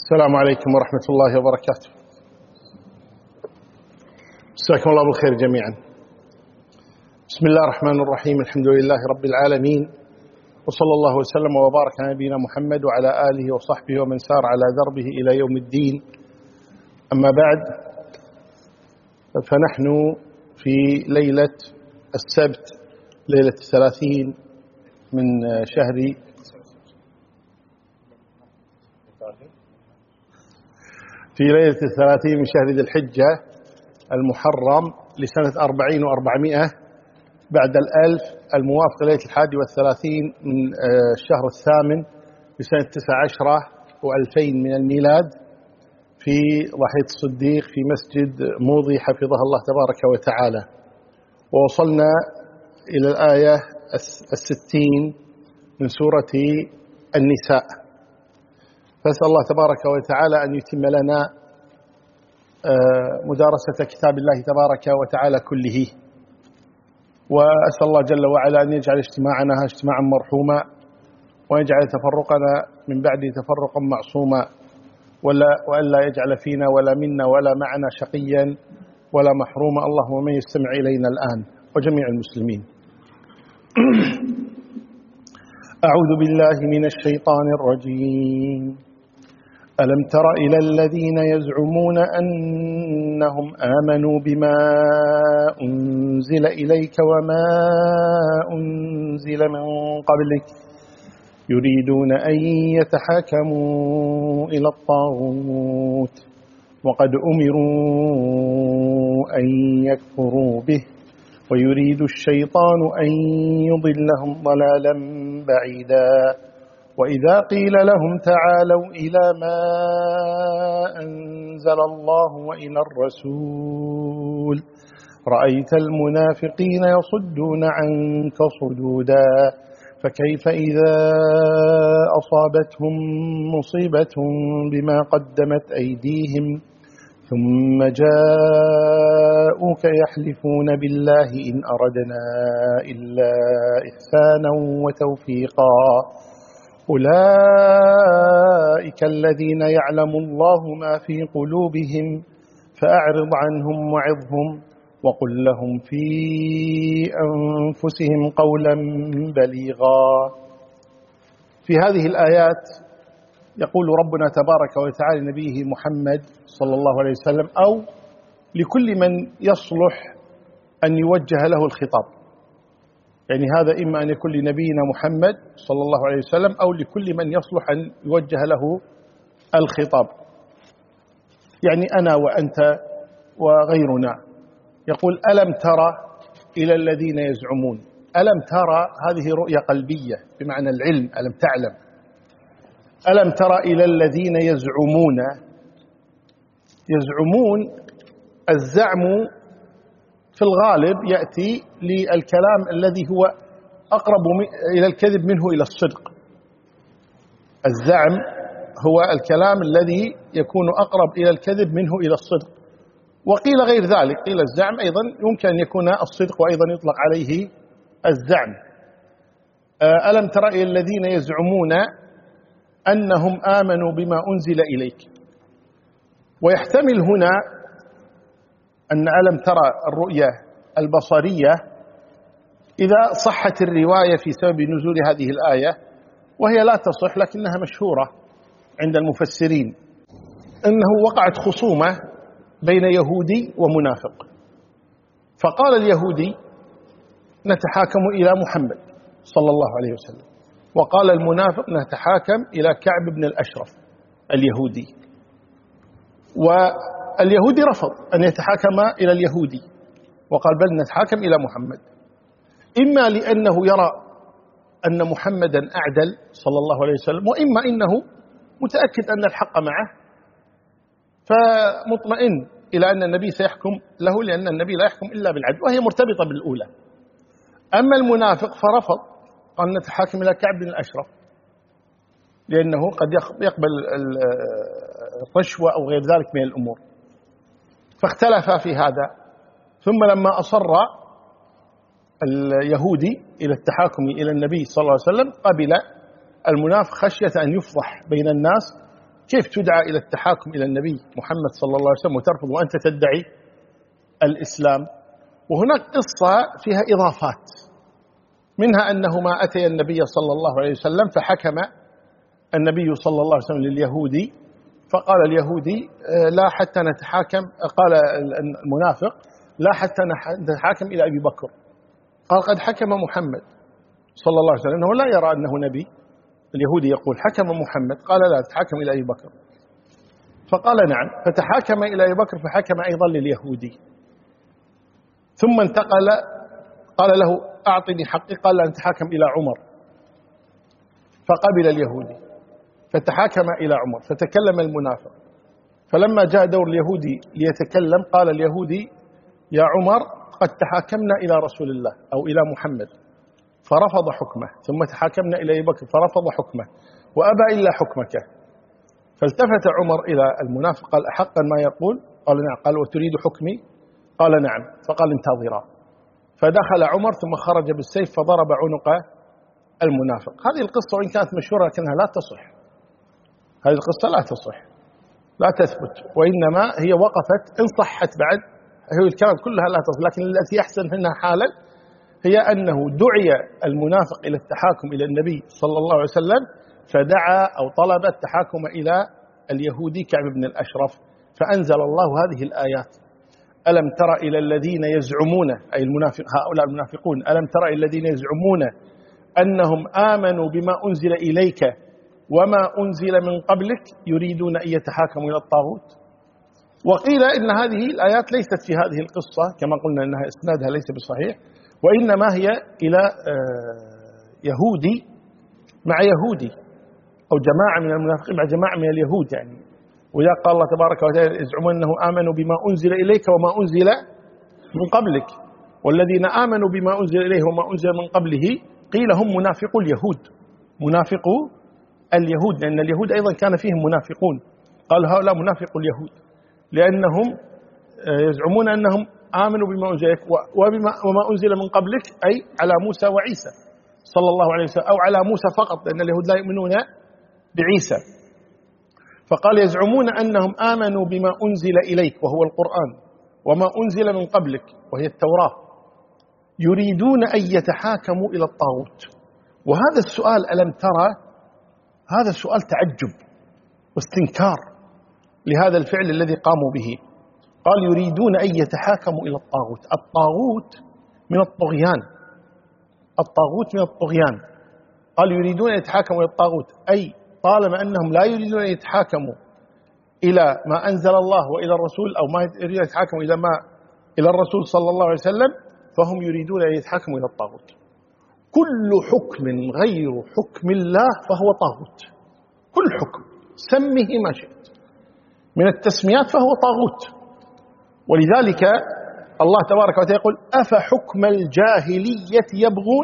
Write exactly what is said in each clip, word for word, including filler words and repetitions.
السلام عليكم ورحمة الله وبركاته. مساكم الله بالخير جميعا. بسم الله الرحمن الرحيم، الحمد لله رب العالمين، وصلى الله وسلم وبارك على نبينا محمد وعلى آله وصحبه ومن سار على دربه إلى يوم الدين. أما بعد، فنحن في ليلة السبت، ليلة الثلاثين من شهر في ليلة الثلاثين من شهر ذي الحجة المحرم لسنة أربعين وأربعمائة بعد الألف، الموافق ليلة الحادي والثلاثين من الشهر الثامن لسنة تسع عشرة وألفين من الميلاد، في ضاحية الصديق في مسجد موضي حفظه الله تبارك وتعالى. ووصلنا إلى الآية الستين من سورة النساء، فأسأل الله تبارك وتعالى أن يتم لنا مدارسة كتاب الله تبارك وتعالى كله، وأسأل الله جل وعلا أن يجعل اجتماعنا اجتماعا مرحوما، ويجعل تفرقنا من بعد تفرقا معصوما، ولا وألا يجعل فينا ولا منا ولا معنا شقيا ولا محروما. اللهم من يستمع إلينا الآن وجميع المسلمين. أعوذ بالله من الشيطان الرجيم. ألم تر إلى الذين يزعمون أنهم آمنوا بما أنزل إليك وما أنزل من قبلك يريدون أن يتحاكموا إلى الطاغوت وقد أمروا أن يكفروا به ويريد الشيطان أن يضلهم ضلالا بعيدا. وإذا قيل لهم تعالوا إلى ما أنزل الله وإلى الرسول رأيت المنافقين يصدون عنك صدودا. فكيف إذا أصابتهم مصيبة بما قدمت أيديهم ثم جاءوك يحلفون بالله إن أردنا إلا إحسانا وتوفيقا أولئك الذين يعلم الله ما في قلوبهم فأعرض عنهم وعظهم وقل لهم في أنفسهم قولا بليغا. في هذه الآيات يقول ربنا تبارك وتعالى لنبيه محمد صلى الله عليه وسلم، أو لكل من يصلح أن يوجه له الخطاب، يعني هذا إما أن يكون لنبينا محمد صلى الله عليه وسلم أو لكل من يصلح أن يوجه له الخطاب، يعني أنا وأنت وغيرنا. يقول ألم ترى إلى الذين يزعمون. ألم ترى هذه رؤية قلبية بمعنى العلم، ألم تعلم. ألم ترى إلى الذين يزعمون. يزعمون، الزعم في الغالب يأتي للكلام الذي هو أقرب إلى الكذب منه إلى الصدق. الزعم هو الكلام الذي يكون أقرب إلى الكذب منه إلى الصدق، وقيل غير ذلك، قيل الزعم أيضا يمكن أن يكون الصدق وأيضا يطلق عليه الزعم. ألم ترى إلى الذين يزعمون أنهم آمنوا بما أنزل إليك. ويحتمل هنا أن ألم ترى الرؤية البصرية إذا صحت الرواية في سبب نزول هذه الآية، وهي لا تصح لكنها مشهورة عند المفسرين، أنه وقعت خصومة بين يهودي ومنافق، فقال اليهودي نتحاكم إلى محمد صلى الله عليه وسلم، وقال المنافق نتحاكم إلى كعب بن الأشرف اليهودي. واليهودي رفض أن يتحاكم إلى اليهودي وقال بل نتحاكم إلى محمد، إما لأنه يرى أن محمدا أعدل صلى الله عليه وسلم، وإما إنه متأكد أن الحق معه فمطمئن إلى أن النبي سيحكم له، لأن النبي لا يحكم إلا بالعدل، وهي مرتبطة بالأولى. أما المنافق فرفض أن نتحاكم إلى كعب بن الأشرف، لأنه قد يقبل الرشوة أو غير ذلك من الأمور، فاختلفا في هذا. ثم لما أصر اليهودي إلى التحاكم إلى النبي صلى الله عليه وسلم قبل المنافق خشية أن يفضح بين الناس كيف تدعى إلى التحاكم إلى النبي محمد صلى الله عليه وسلم وترفض وأنت تدعي الإسلام؟ وهناك قصة فيها إضافات، منها أنه ما أتي النبي صلى الله عليه وسلم فحكم النبي صلى الله عليه وسلم لليهودي، فقال اليهودي لا حتى نتحاكم، قال المنافق لا حتى نتحاكم إلى أبي بكر. قال قد حكم محمد صلى الله عليه وسلم، إنه لا يرى أنه نبي. اليهودي يقول حكم محمد، قال لا تحاكم إلى أبي بكر. فقال نعم، فتحاكم إلى أبي بكر فحكم أيضا لليهودي. ثم انتقل، قال له أعطني حقي، قال لا نتحاكم إلى عمر، فقبل اليهودي فتحاكم إلى عمر، فتكلم المنافق. فلما جاء دور اليهودي ليتكلم قال اليهودي يا عمر قد تحاكمنا إلى رسول الله أو إلى محمد فرفض حكمه، ثم تحاكمنا إلى أبي بكر فرفض حكمه وأبى إلا حكمك. فالتفت عمر إلى المنافق قال أحقا ما يقول؟ قال نعم. قال وتريد حكمي؟ قال نعم. فقال انتظرا. فدخل عمر ثم خرج بالسيف فضرب عنق المنافق. هذه القصة وإن كانت مشهورة لكنها لا تصح، هذه القصة لا تصح، لا تثبت، وإنما هي وقفت إن صحت بعد، هي الكلام كلها لا تصح، لكن التي أحسن هنا حالا هي أنه دعي المنافق إلى التحاكم إلى النبي صلى الله عليه وسلم، فدعا أو طلب التحاكم إلى اليهودي كعب بن الأشرف، فأنزل الله هذه الآيات: ألم تر إلى الذين يزعمون، أي المنافق هؤلاء المنافقون، ألم تر إلى الذين يزعمون أنهم آمنوا بما أنزل إليك وما أنزل من قبلك يريدون أن يتحاكموا إلى الطاغوت. وقيل إن هذه الآيات ليست في هذه القصة كما قلنا إنها إسنادها ليس بصحيح، وإنما هي إلى يهودي مع يهودي أو جماعة من المنافقين مع جماعة من اليهود يعني. وإذا قال الله تبارك وتعالى يزعمون أنه آمنوا بما أنزل إليك وما أنزل من قبلك، والذين آمنوا بما أنزل إليه وما أنزل من قبله قيل هم منافقو اليهود، منافقو اليهود، لأن اليهود أيضا كان فيهم منافقون، قال هؤلاء منافقو اليهود لأنهم يزعمون أنهم آمنوا بما أنزل إليك وما أنزل من قبلك، أي على موسى وعيسى صلى الله عليه وسلم، أو على موسى فقط لأن اليهود لا يؤمنون بعيسى. فقال يزعمون أنهم آمنوا بما أنزل إليك وهو القرآن وما أنزل من قبلك وهي التوراة يريدون أن يتحاكموا إلى الطاغوت. وهذا السؤال ألم ترى، هذا السؤال تعجب واستنكار لهذا الفعل الذي قاموا به. قال يريدون أن يتحاكموا إلى الطاغوت. الطاغوت من الطغيان، الطاغوت من الطغيان. قال يريدون أن يتحاكموا إلى الطاغوت، أي طالما أنهم لا يريدون أن يتحاكموا إلى ما أنزل الله وإلى الرسول، أو ما يريدون أن يتحاكموا إلى ما إلى الرسول صلى الله عليه وسلم، فهم يريدون أن يتحاكموا إلى الطاغوت. كل حكم غير حكم الله فهو طاغوت، كل حكم سمه ما شئت من التسميات فهو طاغوت. ولذلك الله تبارك وتعالى يقول أفحكم الجاهلية يبغون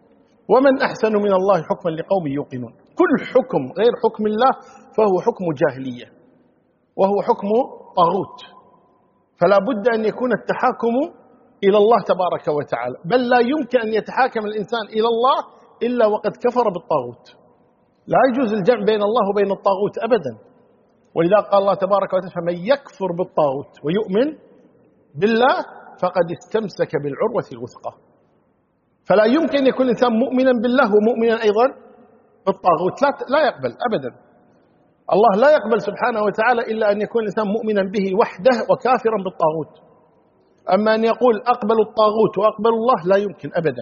ومن أحسن من الله حكما لقوم يوقنون. كل حكم غير حكم الله فهو حكم جاهلية وهو حكم طاغوت، فلا بد أن يكون التحاكم إلى الله تبارك وتعالى، بل لا يمكن أن يتحاكم الإنسان إلى الله إلا وقد كفر بالطاغوت. لا يجوز الجمع بين الله وبين الطاغوت أبدا. ولذا قال الله تبارك وتعالى فمن يكفر بالطاغوت ويؤمن بالله فقد استمسك بالعروة الوثقى. فلا يمكن أن يكون الإنسان مؤمنا بالله ومؤمنا أيضا بالطاغوت، لا لا يقبل أبدا. الله لا يقبل سبحانه وتعالى إلا أن يكون الإنسان مؤمنا به وحده وكافرا بالطاغوت. أما أن يقول أقبل الطاغوت وأقبل الله لا يمكن أبدا،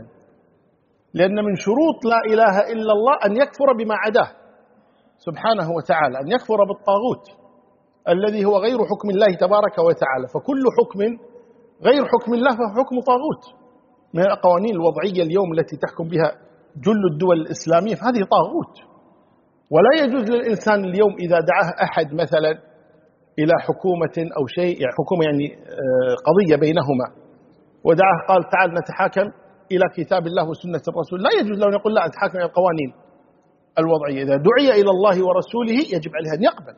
لأن من شروط لا إله إلا الله أن يكفر بما عداه سبحانه وتعالى، أن يكفر بالطاغوت الذي هو غير حكم الله تبارك وتعالى. فكل حكم غير حكم الله فهو حكم طاغوت. من القوانين الوضعية اليوم التي تحكم بها جل الدول الإسلامية فهذه طاغوت. ولا يجوز للإنسان اليوم إذا دعاه أحد مثلا إلى حكومة أو شيء، يعني حكومة يعني قضية بينهما، ودعاه قال تعال نتحاكم إلى كتاب الله وسنة الرسول، لا يجوز له أن يقول لا أتحاكم إلى القوانين الوضعية. إذا دعي إلى الله ورسوله يجب عليه أن يقبل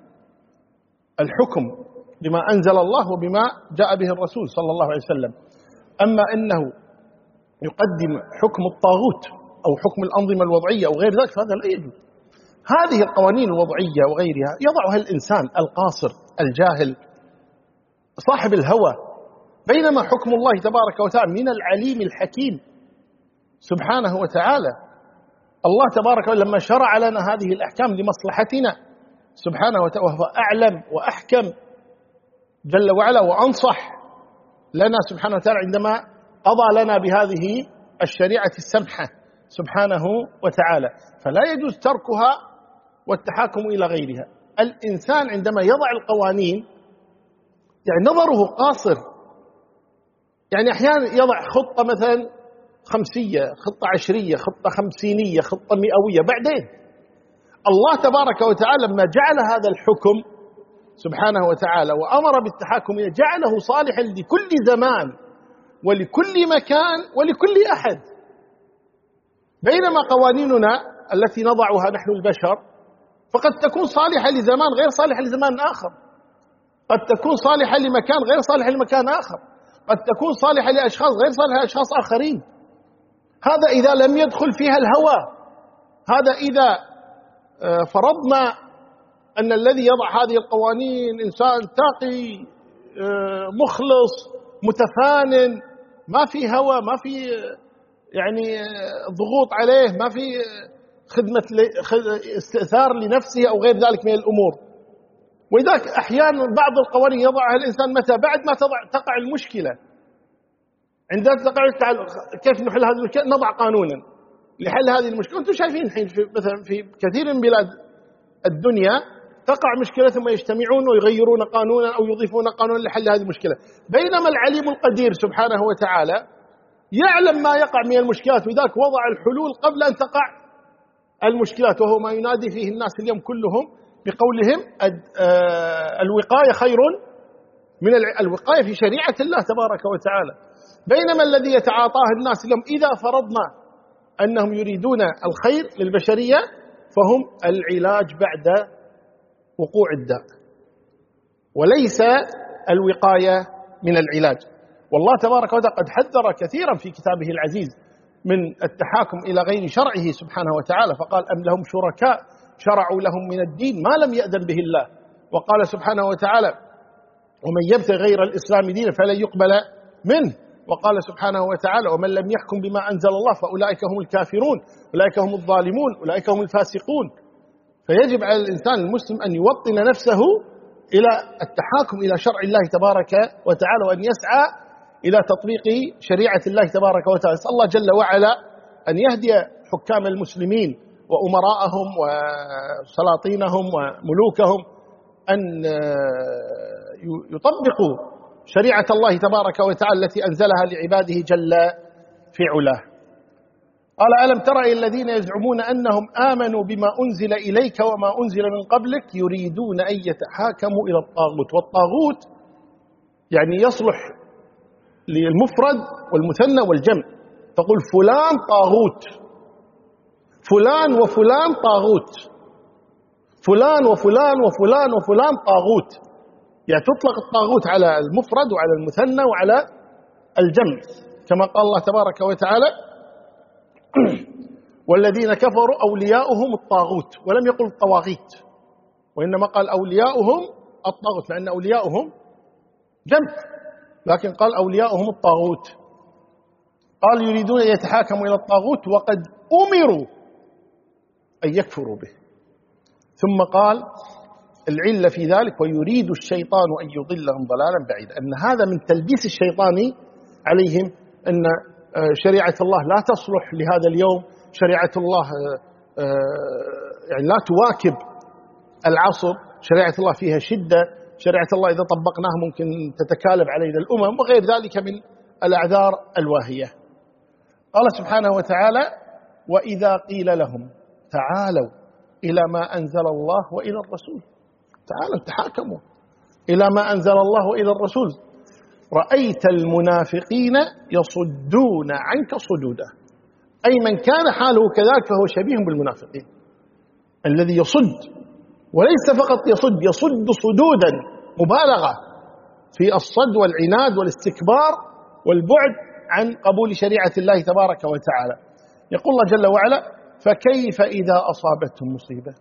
الحكم بما أنزل الله وبما جاء به الرسول صلى الله عليه وسلم. أما أنه يقدم حكم الطاغوت أو حكم الأنظمة الوضعية أو غير ذلك فهذا لا يجوز، هذه القوانين الوضعية وغيرها يضعها الإنسان القاصر الجاهل صاحب الهوى، بينما حكم الله تبارك وتعالى من العليم الحكيم سبحانه وتعالى. الله تبارك وتعالى لما شرع لنا هذه الأحكام لمصلحتنا سبحانه وتعالى، وهو أعلم وأحكم جل وعلا وأنصح لنا سبحانه وتعالى عندما قضى لنا بهذه الشريعة السمحة سبحانه وتعالى، فلا يجوز تركها والتحاكم إلى غيرها. الإنسان عندما يضع القوانين يعني نظره قاصر، يعني أحيانا يضع خطة مثلا خمسية، خطة عشرية، خطة خمسينية، خطة مئوية، بعدين الله تبارك وتعالى لما جعل هذا الحكم سبحانه وتعالى وأمر بالتحاكم جعله صالحا لكل زمان ولكل مكان ولكل أحد، بينما قوانيننا التي نضعها نحن البشر فقد تكون صالحة لزمان غير صالحة لزمان آخر، قد تكون صالحة لمكان غير صالحة لمكان آخر، قد تكون صالحة لأشخاص غير صالحة لأشخاص آخرين. هذا إذا لم يدخل فيها الهوى، هذا إذا فرضنا أن الذي يضع هذه القوانين إنسان تقي مخلص متفانن، ما في هوى، ما في يعني ضغوط عليه، ما في خدمة استئثار لنفسه أو غير ذلك من الأمور. وإذا أحيانا بعض القوانين يضعها الإنسان متى بعد ما تضع تقع المشكلة، عندما تقع كيف نحل هذه المشكلة؟ نضع قانونا لحل هذه المشكلة. أنتم شايفين الحين مثلا في كثير من بلاد الدنيا تقع مشكلة ثم يجتمعون ويغيرون قانونا أو يضيفون قانونا لحل هذه المشكلة، بينما العليم القدير سبحانه وتعالى يعلم ما يقع من المشكلات، وذاك وضع الحلول قبل أن تقع المشكلات، وهو ما ينادي فيه الناس اليوم كلهم بقولهم الوقاية خير من الوقاية في شريعة الله تبارك وتعالى. بينما الذي يتعاطاه الناس اليوم إذا فرضنا أنهم يريدون الخير للبشرية فهم العلاج بعد وقوع الداء وليس الوقاية من العلاج. والله تبارك وتعالى قد حذر كثيرا في كتابه العزيز من التحاكم إلى غير شرعه سبحانه وتعالى، فقال أم لهم شركاء شرعوا لهم من الدين ما لم يأذن به الله، وقال سبحانه وتعالى ومن يبتغي غير الإسلام دينا فلن يقبل منه، وقال سبحانه وتعالى ومن لم يحكم بما أنزل الله فأولئك هم الكافرون، أولئك هم الظالمون، أولئك هم الفاسقون. فيجب على الإنسان المسلم أن يوطن نفسه إلى التحاكم إلى شرع الله تبارك وتعالى، وأن يسعى إلى تطبيق شريعة الله تبارك وتعالى. أسأل الله جل وعلا أن يهدي حكام المسلمين وأمراءهم وسلاطينهم وملوكهم أن يطبقوا شريعة الله تبارك وتعالى التي أنزلها لعباده جل في علاه. قال ألم تر إلى الذين يزعمون أنهم آمنوا بما أنزل إليك وما أنزل من قبلك يريدون أن يتحاكموا إلى الطاغوت. والطاغوت يعني يصلح للمفرد والمثنى والجمع، تقول فلان طاغوت، فلان وفلان طاغوت، فلان وفلان وفلان وفلان طاغوت، يعني تطلق الطاغوت على المفرد وعلى المثنى وعلى الجمع، كما قال الله تبارك وتعالى والذين كفروا أولياؤهم الطاغوت، ولم يقل الطواغيت، وإنما قال أولياؤهم الطاغوت لأن أولياؤهم جمع، لكن قال أولياؤهم الطاغوت. قال يريدون أن يتحاكموا إلى الطاغوت وقد أمروا أن يكفروا به، ثم قال العلة في ذلك ويريد الشيطان أن يضلهم ضلالا بعيدا، أن هذا من تلبيس الشيطان عليهم، أن شريعة الله لا تصلح لهذا اليوم، شريعة الله يعني لا تواكب العصر، شريعة الله فيها شدة، شريعة الله إذا طبقناها ممكن تتكالب علينا الأمم وغير ذلك من الأعذار الواهية. قال سبحانه وتعالى وإذا قيل لهم تعالوا إلى ما أنزل الله وإلى الرسول، تعالوا تحاكموا إلى ما أنزل الله وإلى الرسول، رأيت المنافقين يصدون عنك صدودا، أي من كان حاله كذلك فهو شبيه بالمنافقين، الذي يصد، وليس فقط يصد، يصد صدودا مبالغة في الصد والعناد والاستكبار والبعد عن قبول شريعة الله تبارك وتعالى. يقول الله جل وعلا فكيف إذا أصابتهم مصيبة،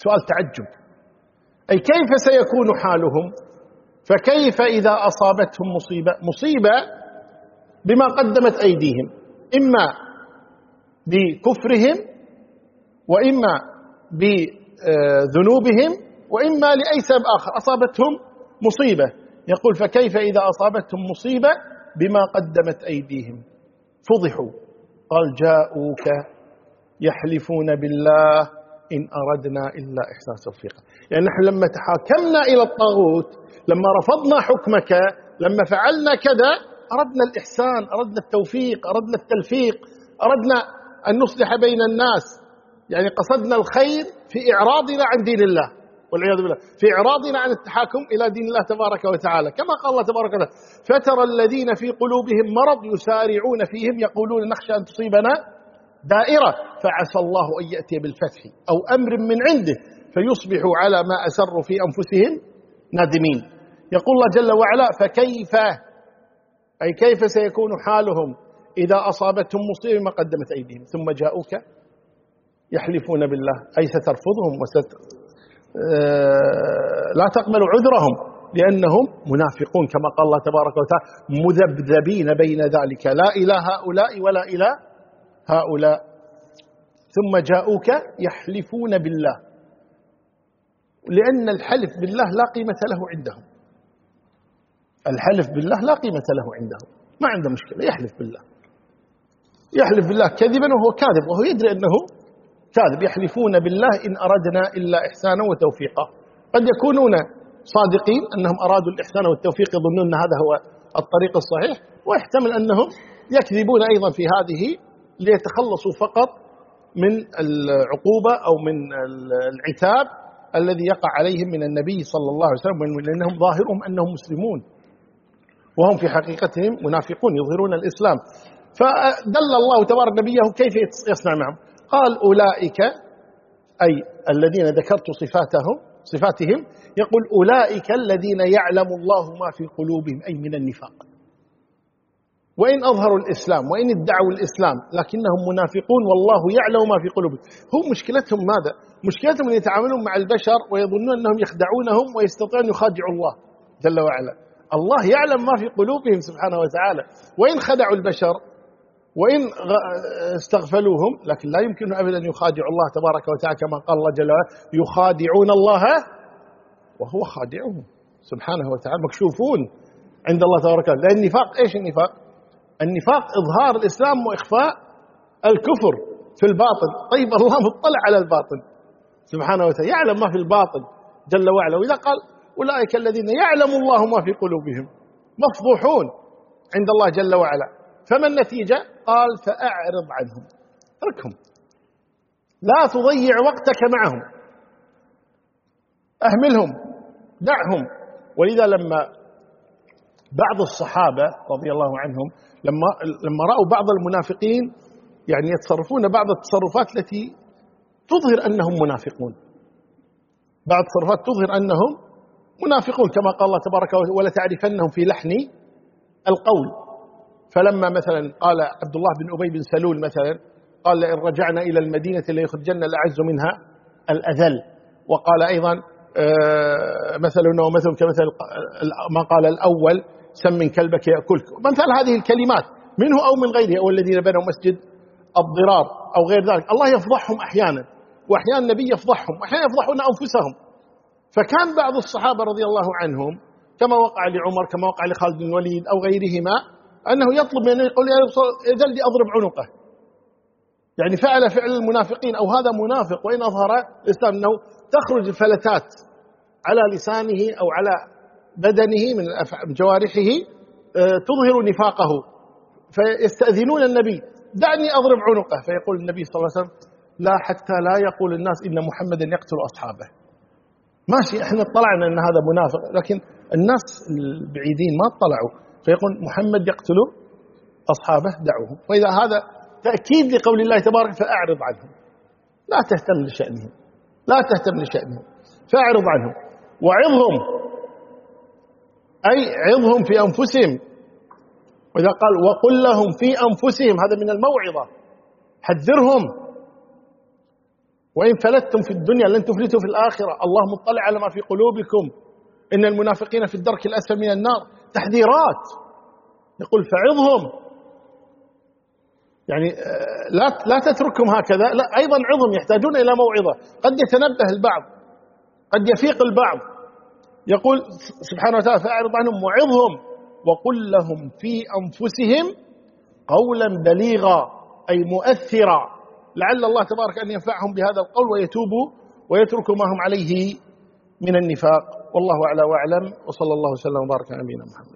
سؤال تعجب. أي كيف سيكون حالهم؟ فكيف إذا أصابتهم مصيبة مصيبة بما قدمت أيديهم، إما بكفرهم وإما بذنوبهم وإما لأي سبب آخر أصابتهم مصيبة. يقول فكيف إذا أصابتهم مصيبة بما قدمت أيديهم فضحوا. قال جاءوك يحلفون بالله إن أردنا إلا إحسان توفيقا. يعني نحن لما تحاكمنا إلى الطاغوت، لما رفضنا حكمك، لما فعلنا كذا، أردنا الإحسان، أردنا التوفيق، أردنا التلفيق، أردنا أن نصلح بين الناس. يعني قصدنا الخير في إعراضنا عن دين الله والعياذ بالله، في إعراضنا عن التحاكم إلى دين الله تبارك وتعالى، كما قال الله تبارك وتعالى فترى الذين في قلوبهم مرض يسارعون فيهم يقولون نخشى أن تصيبنا دائرة فعسى الله أن يأتي بالفتح أو أمر من عنده فيصبحوا على ما أسروا في أنفسهم نادمين. يقول الله جل وعلا فكيف، أي كيف سيكون حالهم إذا أصابتهم مصيبة ما قدمت أيديهم ثم جاءوك يحلفون بالله، أي سترفضهم وست لا تقبل عذرهم لأنهم منافقون كما قال الله تبارك وتعالى مذبذبين بين ذلك لا إلى هؤلاء ولا إلى هؤلاء. ثم جاءوك يحلفون بالله، لأن الحلف بالله لا قيمة له عندهم. الحلف بالله لا قيمة له عندهم، ما عنده مشكلة يحلف بالله، يحلف بالله كذبا وهو كاذب وهو يدري أنه كاذب. يحلفون بالله إن أردنا إلا إحسانا وتوفيقا. قد يكونون صادقين أنهم أرادوا الإحسان والتوفيق، يظنون أن هذا هو الطريق الصحيح، ويحتمل أنهم يكذبون أيضا في هذه ليتخلصوا فقط من العقوبة أو من العتاب الذي يقع عليهم من النبي صلى الله عليه وسلم، لأنهم ظاهرهم أنهم مسلمون وهم في حقيقتهم منافقون يظهرون الإسلام. فدل الله تبارك نبيه كيف يصنع معهم. قال أولئك، أي الذين ذكرت صفاتهم صفاتهم، يقول أولئك الذين يعلم الله ما في قلوبهم أي من النفاق، وإن أظهروا الإسلام وإن ادعوا الإسلام لكنهم منافقون والله يعلم ما في قلوبهم. هم مشكلتهم ماذا؟ مشكلتهم أن يتعاملون مع البشر ويظنون أنهم يخدعونهم ويستطيعون يخادعوا الله جل وعلا. الله يعلم ما في قلوبهم سبحانه وتعالى، وإن خدعوا البشر وإن استغفلوهم لكن لا يمكن أبدا أن يخادعوا الله تبارك وتعالى كما قال الله جل وعلا يخادعون الله وهو خادعهم سبحانه وتعالى، مكشوفون عند الله تبارك وتعالى. لأن النفاق إيش النفاق؟ النفاق إظهار الإسلام وإخفاء الكفر في الباطن. طيب الله مطلع على الباطن سبحانه وتعالى، يعلم ما في الباطن جل وعلا. وإذا قال أولئك الذين يعلم الله ما في قلوبهم مفضوحون عند الله جل وعلا. فما النتيجة؟ قال فأعرض عنهم، اتركهم، لا تضيع وقتك معهم، أهملهم، دعهم. ولذا لما بعض الصحابة رضي الله عنهم لما لما رأوا بعض المنافقين يعني يتصرفون بعض التصرفات التي تظهر أنهم منافقون، بعض التصرفات تظهر أنهم منافقون كما قال الله تبارك وتعالى ولا تعرفنهم في لحن القول. فلما مثلا قال عبد الله بن أبي بن سلول مثلا قال لئن رجعنا إلى المدينة ليخرجن الأعز منها الأذل. وقال أيضا مثلنا ومثل كمثل ما قال الأول سمن كلبك يأكلك، مثل هذه الكلمات منه أو من غيره، أو الذين بنوا مسجد الضرار أو غير ذلك. الله يفضحهم أحيانا، وأحيانا النبي يفضحهم، وأحيانا يفضحون أنفسهم. فكان بعض الصحابة رضي الله عنهم كما وقع لعمر كما وقع لخالد بن الوليد أو غيرهما أنه يطلب منه يقول يا جلدي أضرب عنقه، يعني فعل فعل المنافقين أو هذا منافق وإن أظهر الإسلام، أنه تخرج الفلتات على لسانه أو على بدنه من جوارحه تظهر نفاقه، فيستأذنون النبي دعني أضرب عنقه، فيقول النبي صلى الله عليه وسلم لا حتى لا يقول الناس إن محمدا يقتل أصحابه. ماشي احنا اطلعنا أن هذا منافق، لكن الناس البعيدين ما اطلعوا، فيقول محمد يقتل أصحابه دعوهم. وإذا هذا تأكيد لقول الله تبارك فأعرض عنهم، لا تهتم لشأنهم، لا تهتم لشأنهم، فأعرض عنهم وعظهم، أي عظهم في أنفسهم. وإذا قال وقل لهم في أنفسهم هذا من الموعظة، حذرهم وإن فلتتم في الدنيا لن تفلتوا في الآخرة، الله مطلع على ما في قلوبكم، إن المنافقين في الدرك الأسفل من النار. تحذيرات، يقول فعظهم، يعني لا لا تتركهم هكذا، لا أيضا عظهم، يحتاجون إلى موعظة. قد يتنبه البعض، قد يفيق البعض. يقول سبحانه وتعالى فأعرض عنهم وعظهم وقل لهم في أنفسهم قولا بليغا، أي مؤثرا، لعل الله تبارك أن ينفعهم بهذا القول ويتوبوا ويتركوا ما هم عليه من النفاق. والله أعلى وأعلم، وصلى الله وسلم وبارك على نبينا محمد.